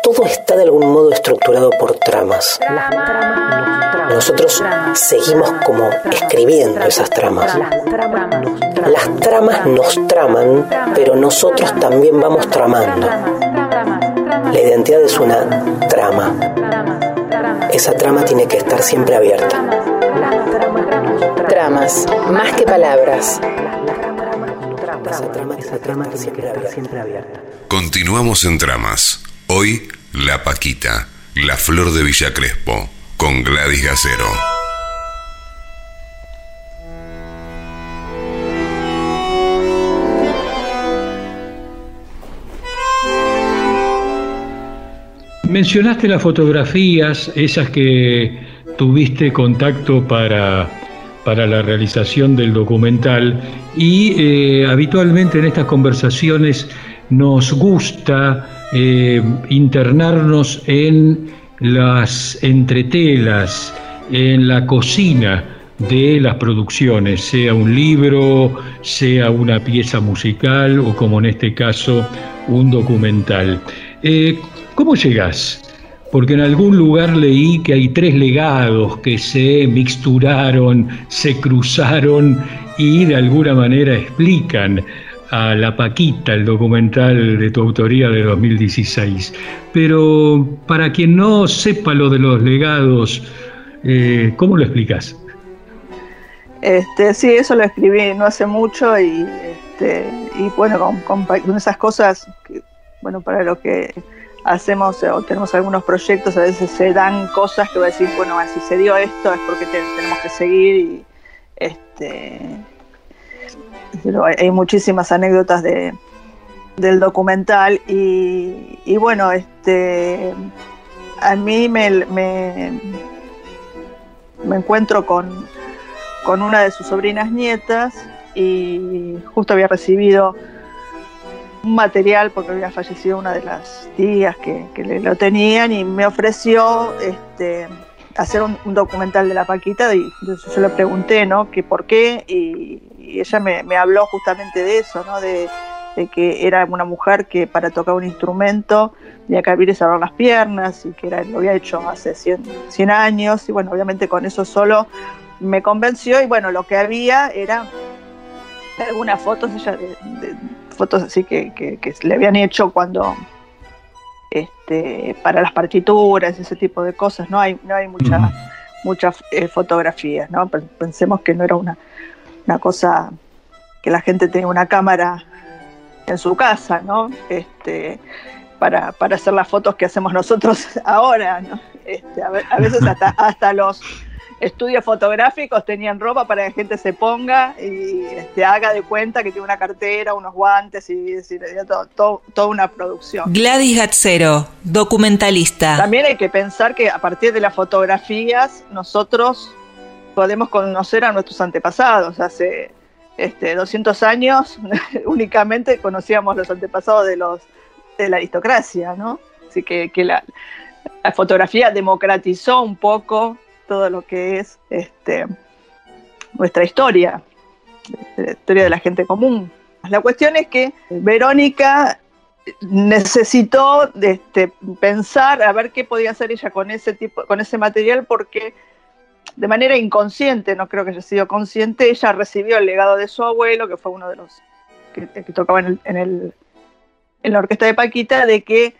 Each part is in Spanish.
todo está de algún modo estructurado por tramas. Nosotros seguimos como escribiendo esas tramas. Las tramas nos traman, pero nosotros también vamos tramando. La identidad es una trama. Esa trama tiene que estar siempre abierta. Tramas, más que palabras. Esa trama tiene que estar siempre abierta. Continuamos en Tramas. Hoy, La Paquita, la flor de Villa Crespo, con Gladys Gacero. Mencionaste las fotografías, esas que tuviste contacto para la realización del documental, y habitualmente en estas conversaciones nos gusta internarnos en las entretelas, en la cocina de las producciones, sea un libro, sea una pieza musical o, como en este caso, un documental. ¿Cómo llegás? Porque en algún lugar leí que hay 3 legados que se mixturaron, se cruzaron y de alguna manera explican a La Paquita, el documental de tu autoría de 2016. Pero para quien no sepa lo de los legados, ¿cómo lo explicás? Sí, eso lo escribí no hace mucho y bueno, con esas cosas, que, bueno, para lo que hacemos o tenemos algunos proyectos, a veces se dan cosas que voy a decir, bueno, si se dio esto es porque tenemos que seguir y pero hay muchísimas anécdotas del documental y bueno, a mí me encuentro con una de sus sobrinas nietas y justo había recibido un material porque había fallecido una de las tías que lo tenían y me ofreció hacer un documental de La Paquita y yo le pregunté, ¿no?, que por qué y ella me habló justamente de eso, ¿no?, de que era una mujer que para tocar un instrumento tenía que abrir y cerrar las piernas y que lo había hecho hace 100 años y bueno, obviamente con eso solo me convenció y bueno, lo que había era algunas fotos fotos así que le habían hecho cuando para las partituras, ese tipo de cosas. No hay muchas fotografías, ¿no? Pensemos que no era una cosa que la gente tenía una cámara en su casa, ¿no? Para hacer las fotos que hacemos nosotros ahora, ¿no? A veces hasta los estudios fotográficos tenían ropa para que la gente se ponga y haga de cuenta que tiene una cartera, unos guantes y toda una producción. Gladys Gacero, documentalista. También hay que pensar que a partir de las fotografías nosotros podemos conocer a nuestros antepasados. Hace 200 años únicamente conocíamos los antepasados de la aristocracia, ¿no? Así que la fotografía democratizó un poco todo lo que es nuestra historia, la historia de la gente común. La cuestión es que Verónica necesitó pensar a ver qué podía hacer ella con ese material, porque de manera inconsciente, no creo que haya sido consciente, ella recibió el legado de su abuelo, que fue uno de los que tocaba en la orquesta de Paquita, de que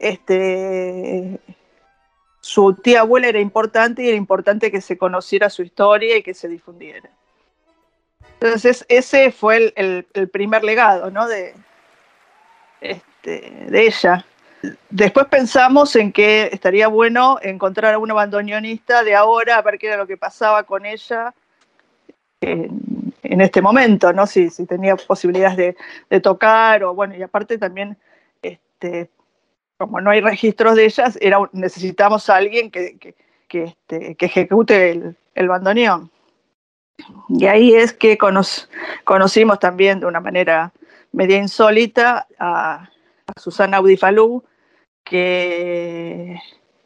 su tía abuela era importante y era importante que se conociera su historia y que se difundiera. Entonces ese fue el primer legado, ¿no?, de ella. Después pensamos en que estaría bueno encontrar a una bandoneonista de ahora, a ver qué era lo que pasaba con ella en este momento, ¿no? Si tenía posibilidades de tocar, o bueno, y aparte también como no hay registros de ellas, necesitamos a alguien que ejecute el bandoneón. Y ahí es que conocimos también de una manera media insólita a Susana Audifalú, que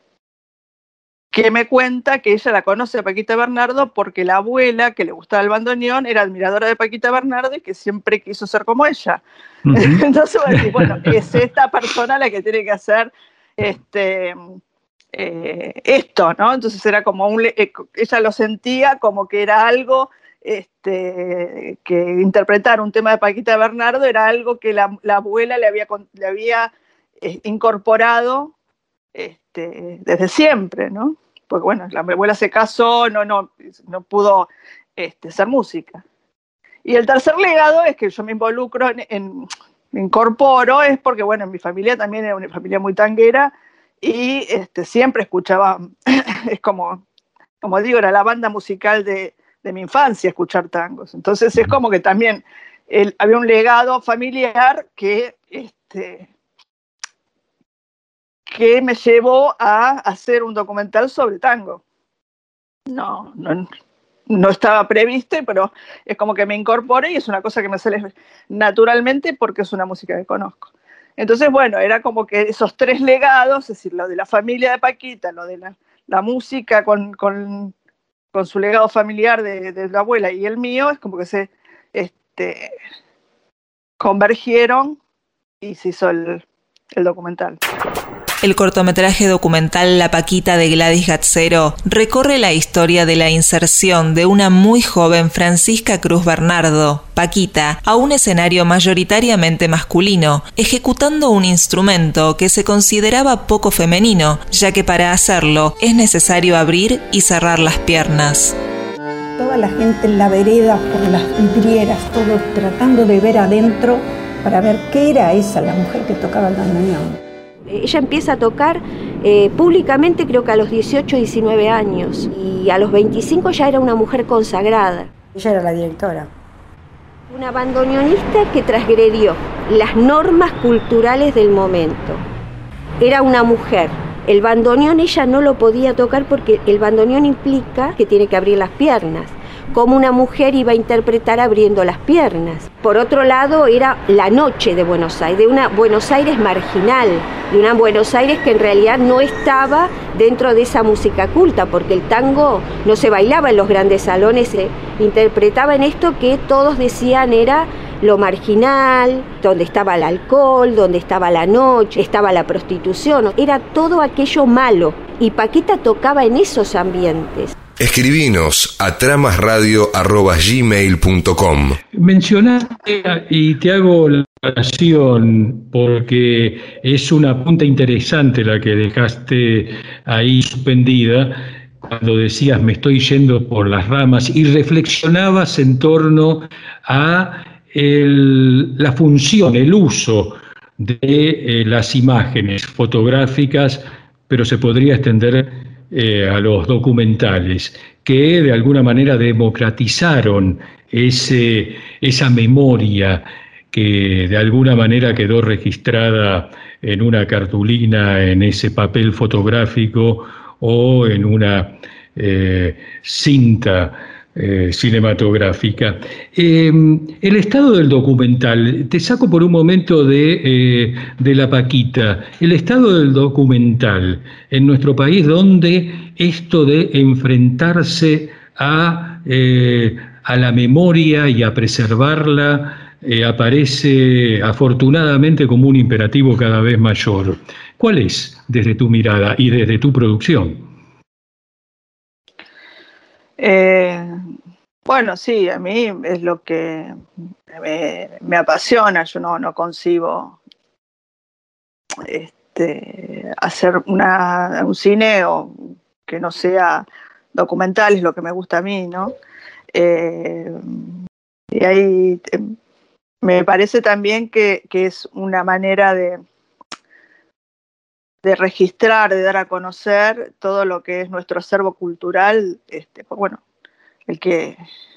me cuenta que ella la conoce a Paquita Bernardo porque la abuela, que le gustaba el bandoneón, era admiradora de Paquita Bernardo y que siempre quiso ser como ella. Uh-huh. Entonces, bueno, es esta persona la que tiene que hacer esto, ¿no? Entonces era como ella lo sentía como que era algo, que interpretar un tema de Paquita Bernardo era algo que la abuela le había incorporado desde siempre, ¿no? Porque bueno, la abuela se casó, no pudo hacer música. Y el tercer legado es que yo me involucro me incorporo, es porque bueno, en mi familia también era una familia muy tanguera y siempre escuchaba, es como digo, era la banda musical de mi infancia escuchar tangos. Entonces es como que también había un legado familiar que me llevó a hacer un documental sobre tango. No estaba previsto, pero es como que me incorporé y es una cosa que me sale naturalmente porque es una música que conozco. Entonces, bueno, era como que esos tres legados, es decir, lo de la familia de Paquita, lo de la música con su legado familiar de la abuela y el mío, es como que se convergieron y se hizo el documental. El cortometraje documental La Paquita de Gladys Gatzero recorre la historia de la inserción de una muy joven Francisca Cruz Bernardo, Paquita, a un escenario mayoritariamente masculino, ejecutando un instrumento que se consideraba poco femenino, ya que para hacerlo es necesario abrir y cerrar las piernas. Toda la gente en la vereda, por las vidrieras, todos tratando de ver adentro para ver qué era esa, la mujer que tocaba el bandoneón. Ella empieza a tocar públicamente creo que a los 18, 19 años y a los 25 ya era una mujer consagrada. Ella era la directora. Una bandoneonista que transgredió las normas culturales del momento. Era una mujer. El bandoneón ella no lo podía tocar porque el bandoneón implica que tiene que abrir las piernas. Cómo una mujer iba a interpretar abriendo las piernas. Por otro lado, era la noche de Buenos Aires, de una Buenos Aires marginal, de una Buenos Aires que en realidad no estaba dentro de esa música culta, porque el tango no se bailaba en los grandes salones, se interpretaba en esto que todos decían era lo marginal, donde estaba el alcohol, donde estaba la noche, estaba la prostitución, era todo aquello malo, y Paquita tocaba en esos ambientes. Escribinos a tramasradio@gmail.com. Mencionaste, y te hago la aclaración porque es una punta interesante la que dejaste ahí suspendida, cuando decías me estoy yendo por las ramas y reflexionabas en torno a la función, el uso de las imágenes fotográficas, pero se podría extender a los documentales, que de alguna manera democratizaron esa memoria que de alguna manera quedó registrada en una cartulina, en ese papel fotográfico o en una cinta cinematográfica. El estado del documental, te saco por un momento de La Paquita, el estado del documental en nuestro país, donde esto de enfrentarse a la memoria y a preservarla aparece afortunadamente como un imperativo cada vez mayor. ¿Cuál es, desde tu mirada y desde tu producción? Bueno, sí, a mí es lo que me apasiona. Yo no concibo hacer un cine o que no sea documental, es lo que me gusta a mí, ¿no? Y ahí me parece también que es una manera de registrar, de dar a conocer todo lo que es nuestro acervo cultural. Bueno, el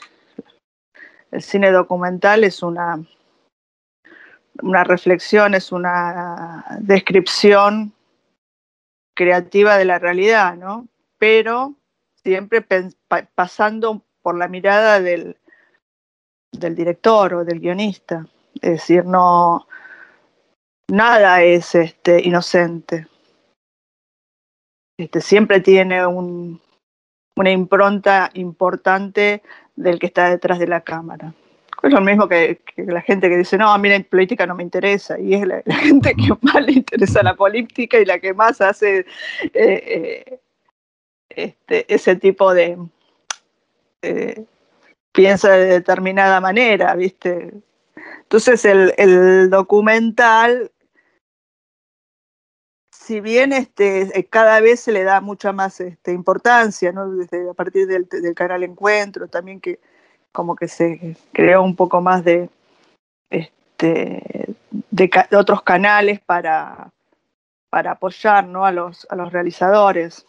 cine documental es una reflexión, es una descripción creativa de la realidad, ¿no? Pero siempre pasando por la mirada del director o del guionista. Es decir, nada es inocente. Siempre tiene una impronta importante del que está detrás de la cámara. Es lo mismo que la gente que dice, no, a mí la política no me interesa, y es la gente que más le interesa la política y la que más hace ese tipo de piensa de determinada manera, ¿viste? Entonces el documental, si bien cada vez se le da mucha más importancia, ¿no? A partir del canal Encuentro, también que como que se creó un poco más de otros canales para apoyar, ¿no? a los realizadores.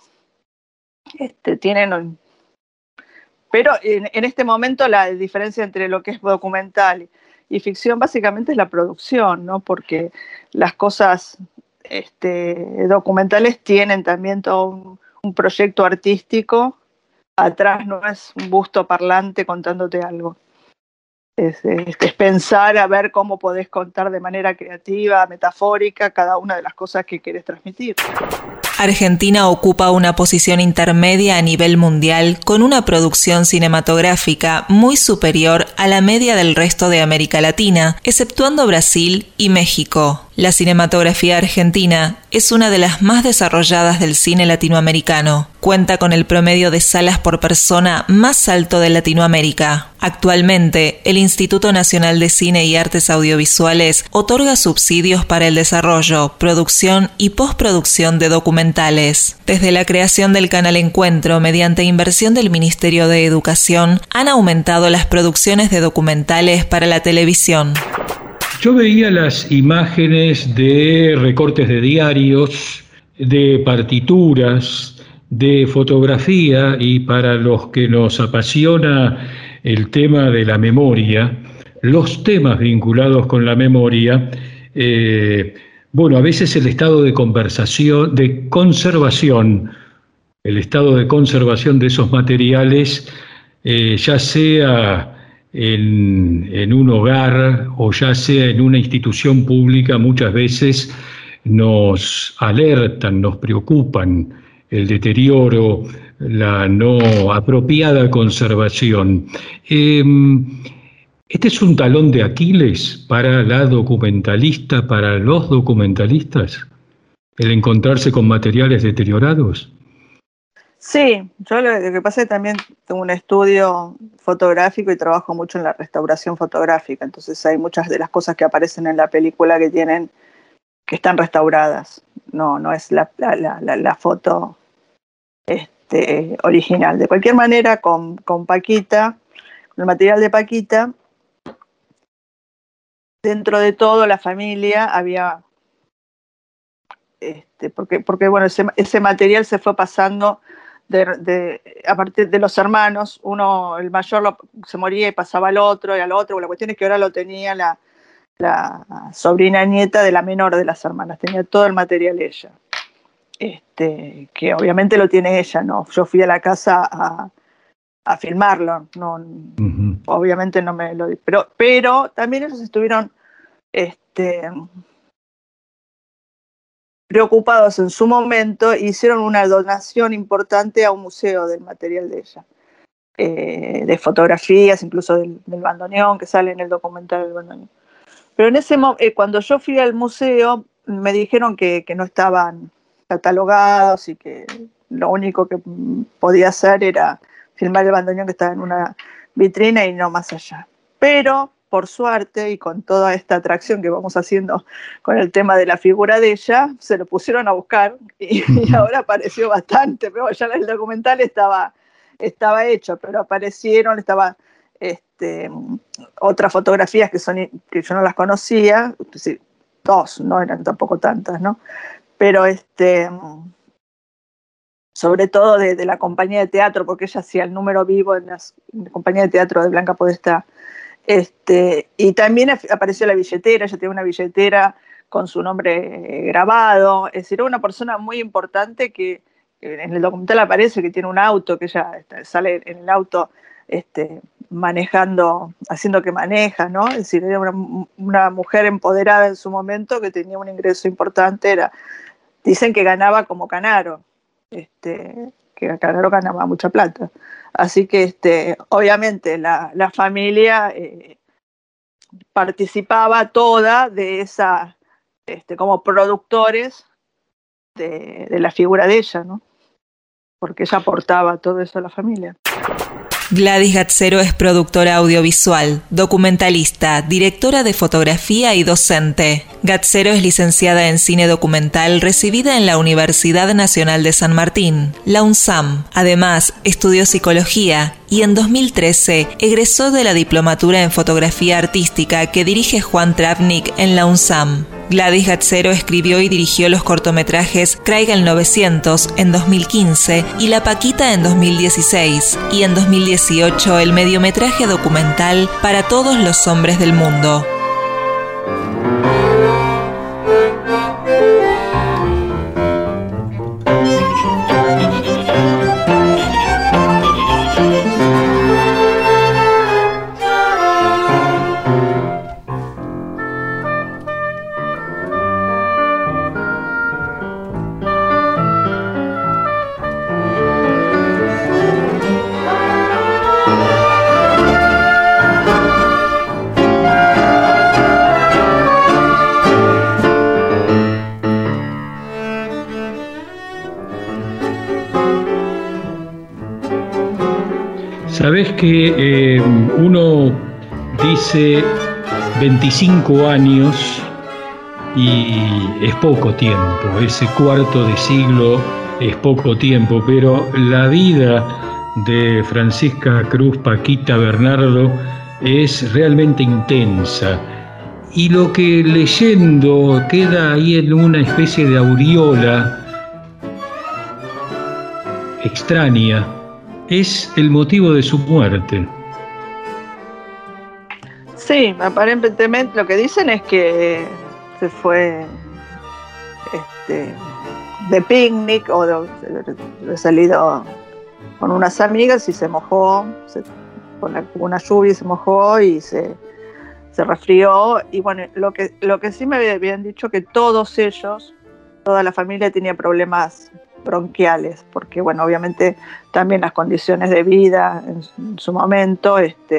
Pero en este momento la diferencia entre lo que es documental y ficción básicamente es la producción, ¿no? Porque las cosas documentales tienen también todo un proyecto artístico. Atrás no es un busto parlante contándote algo. Es pensar a ver cómo podés contar de manera creativa, metafórica, cada una de las cosas que querés transmitir. Argentina ocupa una posición intermedia a nivel mundial con una producción cinematográfica muy superior a la media del resto de América Latina, exceptuando Brasil y México. La cinematografía argentina es una de las más desarrolladas del cine latinoamericano. Cuenta con el promedio de salas por persona más alto de Latinoamérica. Actualmente, el Instituto Nacional de Cine y Artes Audiovisuales otorga subsidios para el desarrollo, producción y postproducción de documentales. Desde la creación del canal Encuentro, mediante inversión del Ministerio de Educación, han aumentado las producciones de documentales para la televisión. Yo veía las imágenes de recortes de diarios, de partituras, de fotografía, y para los que nos apasiona el tema de la memoria, los temas vinculados con la memoria, a veces el estado de conservación de esos materiales, ya sea en un hogar o ya sea en una institución pública, muchas veces nos alertan, nos preocupan el deterioro, la no apropiada conservación. ¿Este es un talón de Aquiles para la documentalista, para los documentalistas, el encontrarse con materiales deteriorados? Sí, yo lo que pasa es que también tengo un estudio fotográfico y trabajo mucho en la restauración fotográfica, entonces hay muchas de las cosas que aparecen en la película que están restauradas, no es la foto original. De cualquier manera, con Paquita, con el material de Paquita, dentro de todo la familia había, porque bueno, ese material se fue pasando a partir de los hermanos. El mayor se moría y pasaba al otro y al otro. La cuestión es que ahora lo tenía la sobrina nieta de la menor de las hermanas, tenía todo el material ella, que obviamente lo tiene ella, ¿no? Yo fui a la casa a filmarlo, no, uh-huh. Obviamente no me lo... Pero también ellos estuvieron preocupados en su momento, hicieron una donación importante a un museo del material de ella, de fotografías, incluso del bandoneón, que sale en el documental del bandoneón. Pero en ese cuando yo fui al museo, me dijeron que no estaban catalogados y que lo único que podía hacer era filmar el bandoneón que estaba en una vitrina y no más allá. Pero, por suerte, y con toda esta atracción que vamos haciendo con el tema de la figura de ella, se lo pusieron a buscar y ahora apareció bastante, pero ya el documental estaba hecho, pero aparecieron, otras fotografías que yo no las conocía, sí, 2, no eran tampoco tantas, ¿no? Pero sobre todo de la compañía de teatro, porque ella hacía el número vivo en la compañía de teatro de Blanca Podestá. Y también apareció la billetera, ella tenía una billetera con su nombre grabado, es decir, era una persona muy importante que en el documental aparece que tiene un auto, que ella sale en el auto manejando, haciendo que maneja, ¿no? Es decir, era una mujer empoderada en su momento que tenía un ingreso importante, dicen que ganaba como Canaro, que Canaro ganaba mucha plata. Así que obviamente la familia participaba toda de esa, como productores de la figura de ella, ¿no? Porque ella aportaba todo eso a la familia. Gladys Gatzero es productora audiovisual, documentalista, directora de fotografía y docente. Gatzero es licenciada en cine documental recibida en la Universidad Nacional de San Martín, la UNSAM. Además, estudió psicología y en 2013 egresó de la diplomatura en fotografía artística que dirige Juan Travnik en la UNSAM. Gladys Gatzero escribió y dirigió los cortometrajes Craig el 900 en 2015 y La Paquita en 2016 y en 2018 el mediometraje documental Para todos los hombres del mundo. Sabés que uno dice 25 años y es poco tiempo, ese cuarto de siglo es poco tiempo, pero la vida de Francisca Cruz Paquita Bernardo es realmente intensa. Y lo que leyendo queda ahí en una especie de aureola extraña, es el motivo de su muerte. Sí, aparentemente lo que dicen es que se fue de picnic o de salido con unas amigas y se mojó, con una lluvia y se mojó y se resfrió. Y bueno, lo que sí me habían dicho que todos ellos, toda la familia tenía problemas bronquiales, porque bueno, obviamente también las condiciones de vida en su momento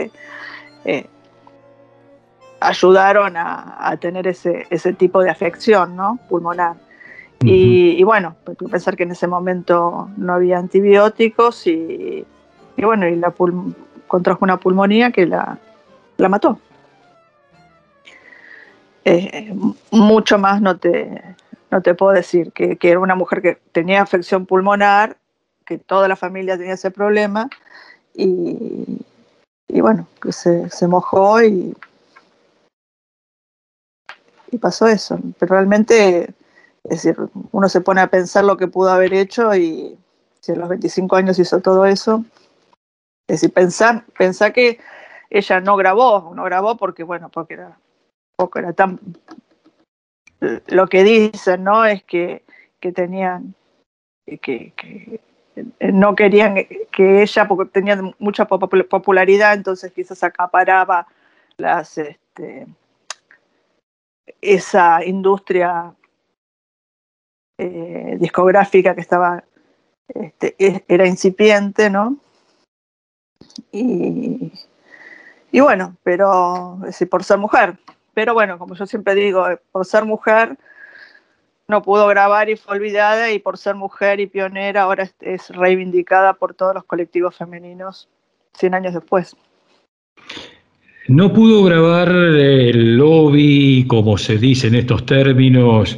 ayudaron a tener ese tipo de afección, ¿no? Pulmonar. Uh-huh. Y bueno, pensar que en ese momento no había antibióticos y bueno, y contrajo una pulmonía que la mató. Mucho más no te puedo decir, que era una mujer que tenía afección pulmonar, que toda la familia tenía ese problema y bueno, que se mojó y pasó eso. Pero realmente, es decir, uno se pone a pensar lo que pudo haber hecho y si a los 25 años hizo todo eso. Es decir, pensar que ella no grabó porque bueno, porque era tan... Lo que dicen, ¿no? Es que tenían que no querían que ella, porque tenía mucha popularidad, entonces quizás acaparaba esa industria discográfica que estaba era incipiente, ¿no? Y bueno, pero es decir, por ser mujer. Pero bueno, como yo siempre digo, por ser mujer no pudo grabar y fue olvidada, y por ser mujer y pionera ahora es reivindicada por todos los colectivos femeninos 100 años después. No pudo grabar el lobby, como se dice en estos términos,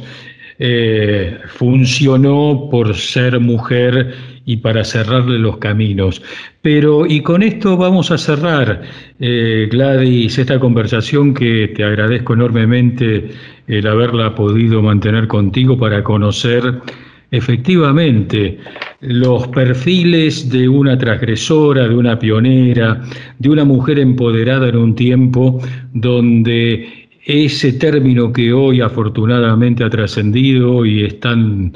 funcionó por ser mujer y para cerrarle los caminos. Pero, y con esto vamos a cerrar, Gladys, esta conversación que te agradezco enormemente el haberla podido mantener contigo para conocer efectivamente los perfiles de una transgresora, de una pionera, de una mujer empoderada en un tiempo donde ese término que hoy afortunadamente ha trascendido y es tan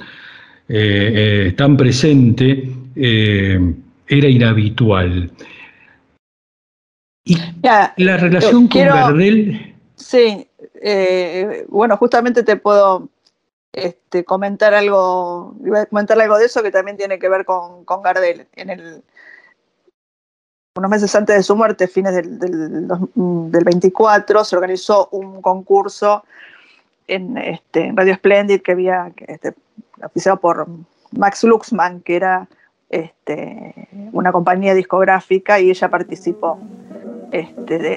presente, era inhabitual. Y la relación con Gardel... Sí, bueno, justamente te puedo comentarle algo de eso que también tiene que ver con Gardel. unos meses antes de su muerte, fines del 24, se organizó un concurso en Radio Splendid que había oficiado por Max Luxman, que era una compañía discográfica, y ella participó de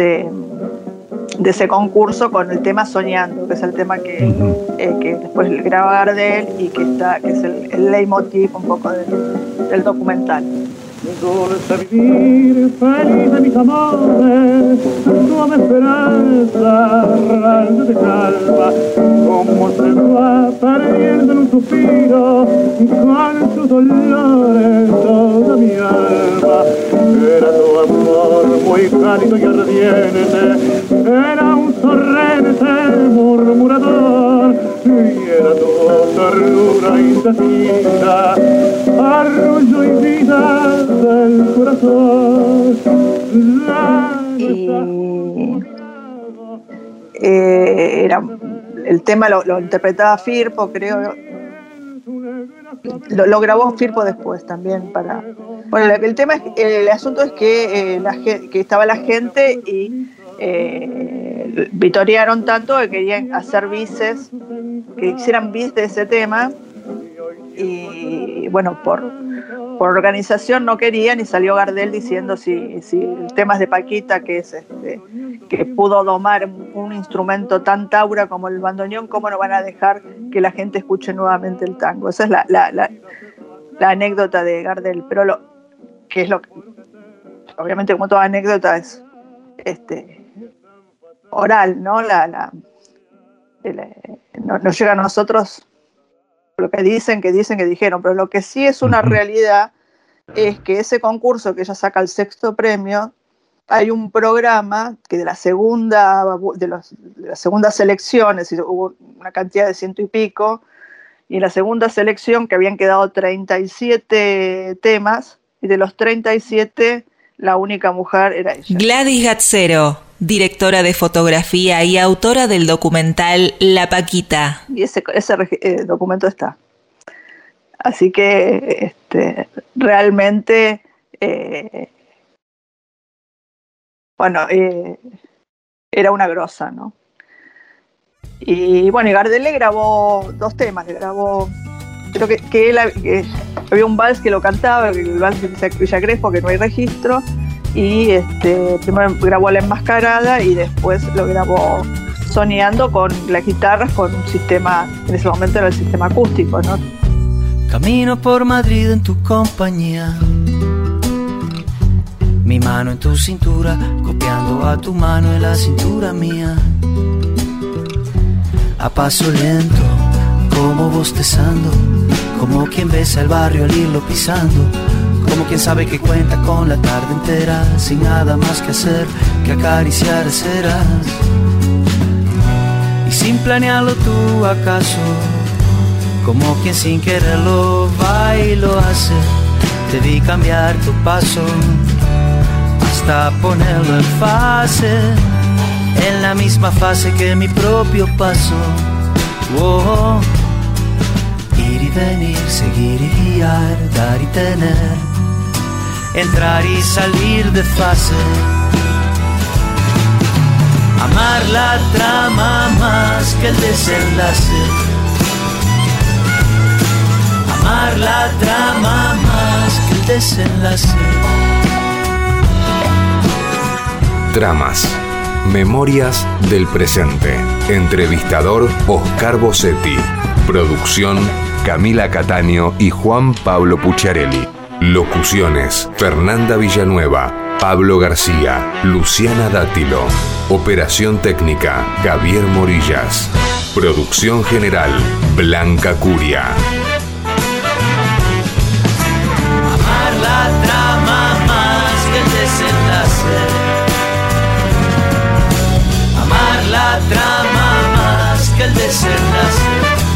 ese concurso con el tema Soñando, que es el tema que después graba Gardel y que es el leitmotiv un poco del documental. Dulce vivir, feliz de mis amores, suave esperanza, rayo de calma, como se va perdiendo en un suspiro, con sus dolores toda mi alma. Era tu amor muy cálido y ardiente, era un torrente murmurador, y era tu ternura indecisa, arrullo y vida del corazón. Era el tema lo interpretaba Firpo, creo. Lo grabó Firpo después también para. Bueno, el tema es, el asunto es que estaba la gente y vitorearon tanto que querían hacer bises, que hicieran bis de ese tema, y bueno, por organización no querían, y salió Gardel diciendo si el tema es de Paquita, que es que pudo domar un instrumento tan taura como el bandoneón, ¿cómo no van a dejar que la gente escuche nuevamente el tango? Esa es la anécdota de Gardel, pero que es lo que, obviamente, como toda anécdota, es oral, ¿no? No llega a nosotros lo que dicen que dijeron, pero lo que sí es una realidad es que ese concurso que ella saca el 6º premio, hay un programa que de las segundas selecciones, hubo una cantidad de 100 y pico, y en la segunda selección, que habían quedado 37 temas, y de los 37 la única mujer era ella. Gladys Gatzero, directora de fotografía y autora del documental La Paquita. Y ese documento está. Así que realmente, era una grosa, ¿no? Y bueno, y Gardel le grabó 2 temas, creo que él había un vals que lo cantaba, el vals de Villa Crespo, que no hay registro, y primero grabó La Enmascarada y después lo grabó Soñando con las guitarras, con un sistema, en ese momento era el sistema acústico, ¿no? Camino por Madrid en tu compañía, mi mano en tu cintura, copiando a tu mano en la cintura mía. A paso lento, como bostezando, como quien besa el barrio al irlo pisando, como quien sabe que cuenta con la tarde entera, sin nada más que hacer que acariciar ceras. Y sin planearlo tú acaso, como quien sin quererlo va y lo hace, te vi cambiar tu paso hasta ponerlo en fase, en la misma fase que mi propio paso. Oh, ir y venir, seguir y guiar, dar y tener, entrar y salir de fase. Amar la trama más que el desenlace. Amar la trama más que el desenlace. Tramas. Memorias del presente. Entrevistador Oscar Bossetti. Producción Camila Cataño y Juan Pablo Pucciarelli. Locuciones Fernanda Villanueva, Pablo García, Luciana Dátilo. Operación técnica Javier Morillas. Producción general Blanca Curia. Amar la trama más que el desenlace. Amar la trama más que el desenlace.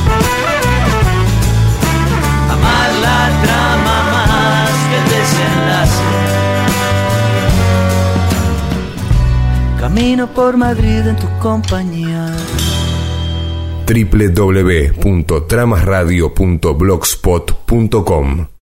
Amar la trama más que el desenlace. Camino por Madrid en tu compañía. www.tramasradio.blogspot.com